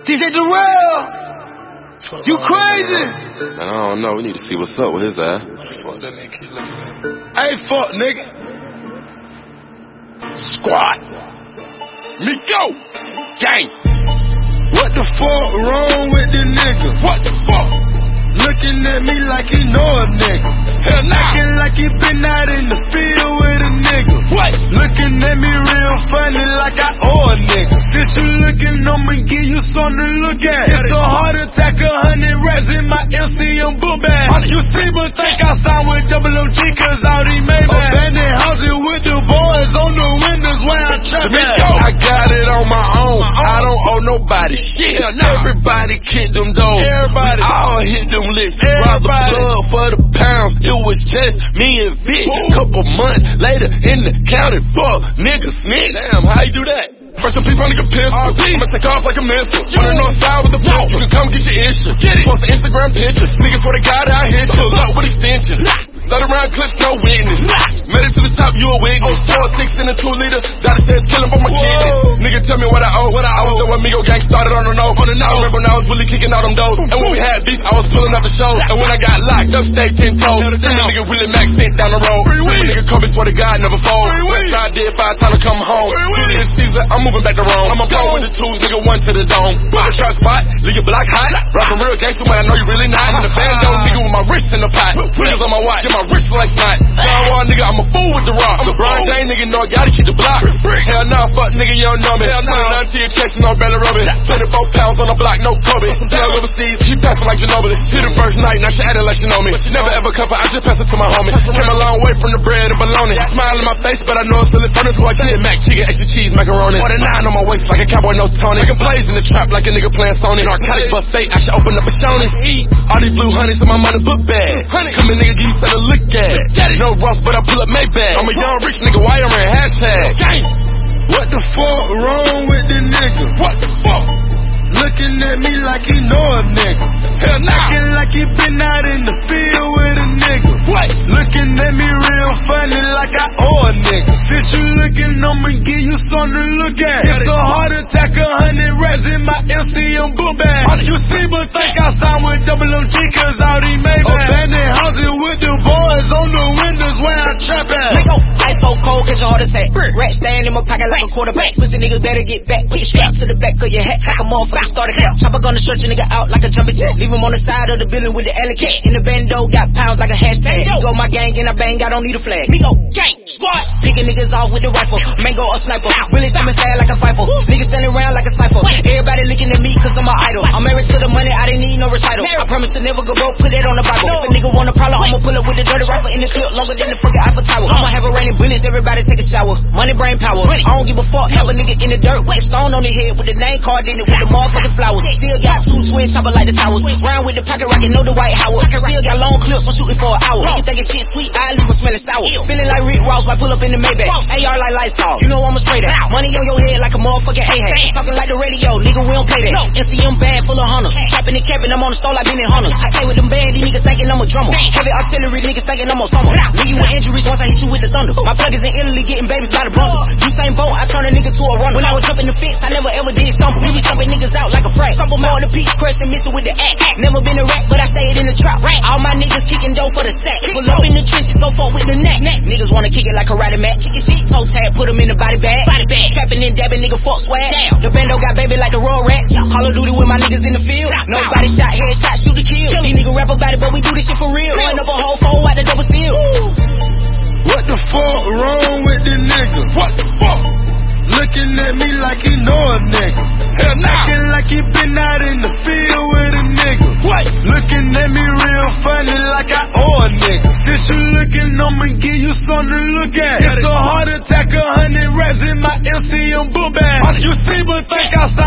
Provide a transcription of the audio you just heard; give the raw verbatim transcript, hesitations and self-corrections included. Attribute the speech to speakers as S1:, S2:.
S1: D J Darrell, you crazy?
S2: Man, I don't know. We need to see what's up with his ass.
S1: Fuck that nigga, keep looking at me. Hey, fuck, nigga. Squad. Miko. Gang. What the fuck wrong with the nigga? What the fuck? Looking at me like he know a nigga. Hell nah. Acting like he been out in the field with a nigga. What? Looking at me real funny like I owe a nigga. Since you looking, I'ma give you something to look at. It's a heart attack, a hundred rats in my L C M book bag. You see but think I signed with double O G cause all these Maybach. Abandoned houses with the boys on the windows where I trap at.
S2: I got it on my own. I don't owe nobody shit. Everybody kick them doors.
S1: Everybody.
S2: We all hit them licks. Rob the blood for the pounds. It was just me and Vic. Couple months later in the county. Fuck, nigga snitch. Damn, how you do that?
S1: Rest in peace, my nigga pistol. I'ma take off like a missile. On the north side with the pump. You can come get your issue. Get it. Post the Instagram pictures. Niggas swear to God I hit you. Lock with extensions. Let around clips, no witness. Made it to the top, you a witness. Four, six in a two liter. Daddy says kill him for my kidneys. Nigga tell me what I owe. What I, I was there when Migo gang started on the nose. On the nose. I remember when I was really kicking out them doors. And when we had beef, I was pulling up the show. And when I got locked up, stayed ten toes. Then the nigga Willie Max sent down the road. Then the nigga Kobe swear to God never fold. Westside did five times to come home. This season, I'm moving back to Rome. I'm a pro with the tools, nigga, one to the dome. Put a trap spot, leave your block hot. Rockin' real gangster when I know you really not. In the bando, nigga, with my wrist in the pot. Niggas on my watch, get my wrist like snot. John Wall, nigga, I'm a fool with the rock. I'm a Brian James, nigga, know I gotta keep the block. Hell nah, fuck nigga, you don't know me. Hell nah, to your chest, no belly rubbing. twenty-four pounds on the block, no Kobe. Some down overseas, she passing like Ginobili. Hit the first night, now she acting like she know me. Never ever cover, I just pass it to my homie. Came a long way from the bread and bologna. Smile in my face, but I know it's still in front of so I get Mac chicken, extra cheese, macaroni. Order nine on my waist like a cowboy, no Tony. Making plays in the trap like a nigga playing Sony. Narcotic buffet, I should open up a Shoney. Eat all these blue honeys in my money book bag. Honey, come in nigga, give you something to look at. No Ross, but I pull up Maybach. I'm a young rich nigga, why I'm in hashtag. Gang. What the fuck wrong with the nigga? What the fuck? Looking at me like he know a nigga. Hell nah. Acting like he been out in the field with a nigga. What? Looking at me real funny like I owe a nigga. Since you looking, I'ma give you something to look at. It's a heart attack, a hundred rats in my L C M book bag. You see but think I signed with double O G cause all these Maybach. Abandoned houses with the boys on the windows where I trap at.
S3: Nigga, ice so cold, catch a heart attack. Rat stand in my pocket like a quarterback. Pussy nigga better get back. Put your strap to the back of your hat like a motherfucker started cap. Chopper gonna stretch a nigga out like a jumping jack. Leave him on the side of the building with the alley cat. In the bando, got pounds like a hashtag. You go my gang and I bang, I don't need a flag. Migo, gang, squad. Picking niggas off with the rifle. Mango or sniper. Really coming fast like a viper. Niggas standing around like a cipher. Everybody looking at me cause I'm an idol. I'm married to the money, I didn't need no recital. I promise to never go broke, put that on the Bible. If a nigga want a problem, I'ma pull up with the dirty rifle in the clip longer than the fucking Eiffel Tower. I'ma have a raining bullets, everybody take a shower. Money, brain power. I don't give a fuck, have a nigga in the dirt with a stone on the head with the name card in it with the motherfucking flowers. Still got two twin chopper like the towers. Round with the pocket rocket, know the White Howard. Still got long clips, I'm shooting for an hour. Nigga thinking shit sweet, I leave him smelling sour. Feeling like Rick Ross, I pull up in the Maybach. A R like Lysol, you know I'ma spray that. Money on your head like a motherfucking A-hat. Talking like the radio, nigga, we don't play that. N C M bag full of hunters. Trapping and capping, I'm on the stall like Benny Hunters. I stay with them band, these niggas thinking I'm a drummer. Heavy artillery, niggas thinking I'm a summer. Leave you with injuries once I hit you with the thunder. My plug is in Italy getting babies by the bundle. You same boat, I turn a nigga to a runner. When I was jumping the fence, I never ever did stumble. We be stumping niggas out like a frat. Stumble more on the peach crest and missing with the act. Never been a rat, but I stayed in the trap. All my niggas kicking dough for the sack. Pull up in the trenches, go fuck with the neck. Niggas wanna kick it like karate mat. Kick your shit, toe tag, put them in the body bag. Body bag. Trapping and dabbing, nigga fuck swag. Damn. The bando got baby like the Royal Rats. Call of Duty with my niggas in the field. Nobody shot, headshot, shoot to kill. These niggas rap about it, but we do this shit for real. Blowing up a whole phone out the double seal.
S1: What the fuck wrong with the nigga? What the fuck? Looking at me like he know a nigga. Hell nah. Acting like he been out in the field with a nigga. What? Looking at me real funny like I owe a nigga. Since you looking, I'ma give you something to look at. It's a heart attack, a hundred rats in my L C M book bag. You see but think I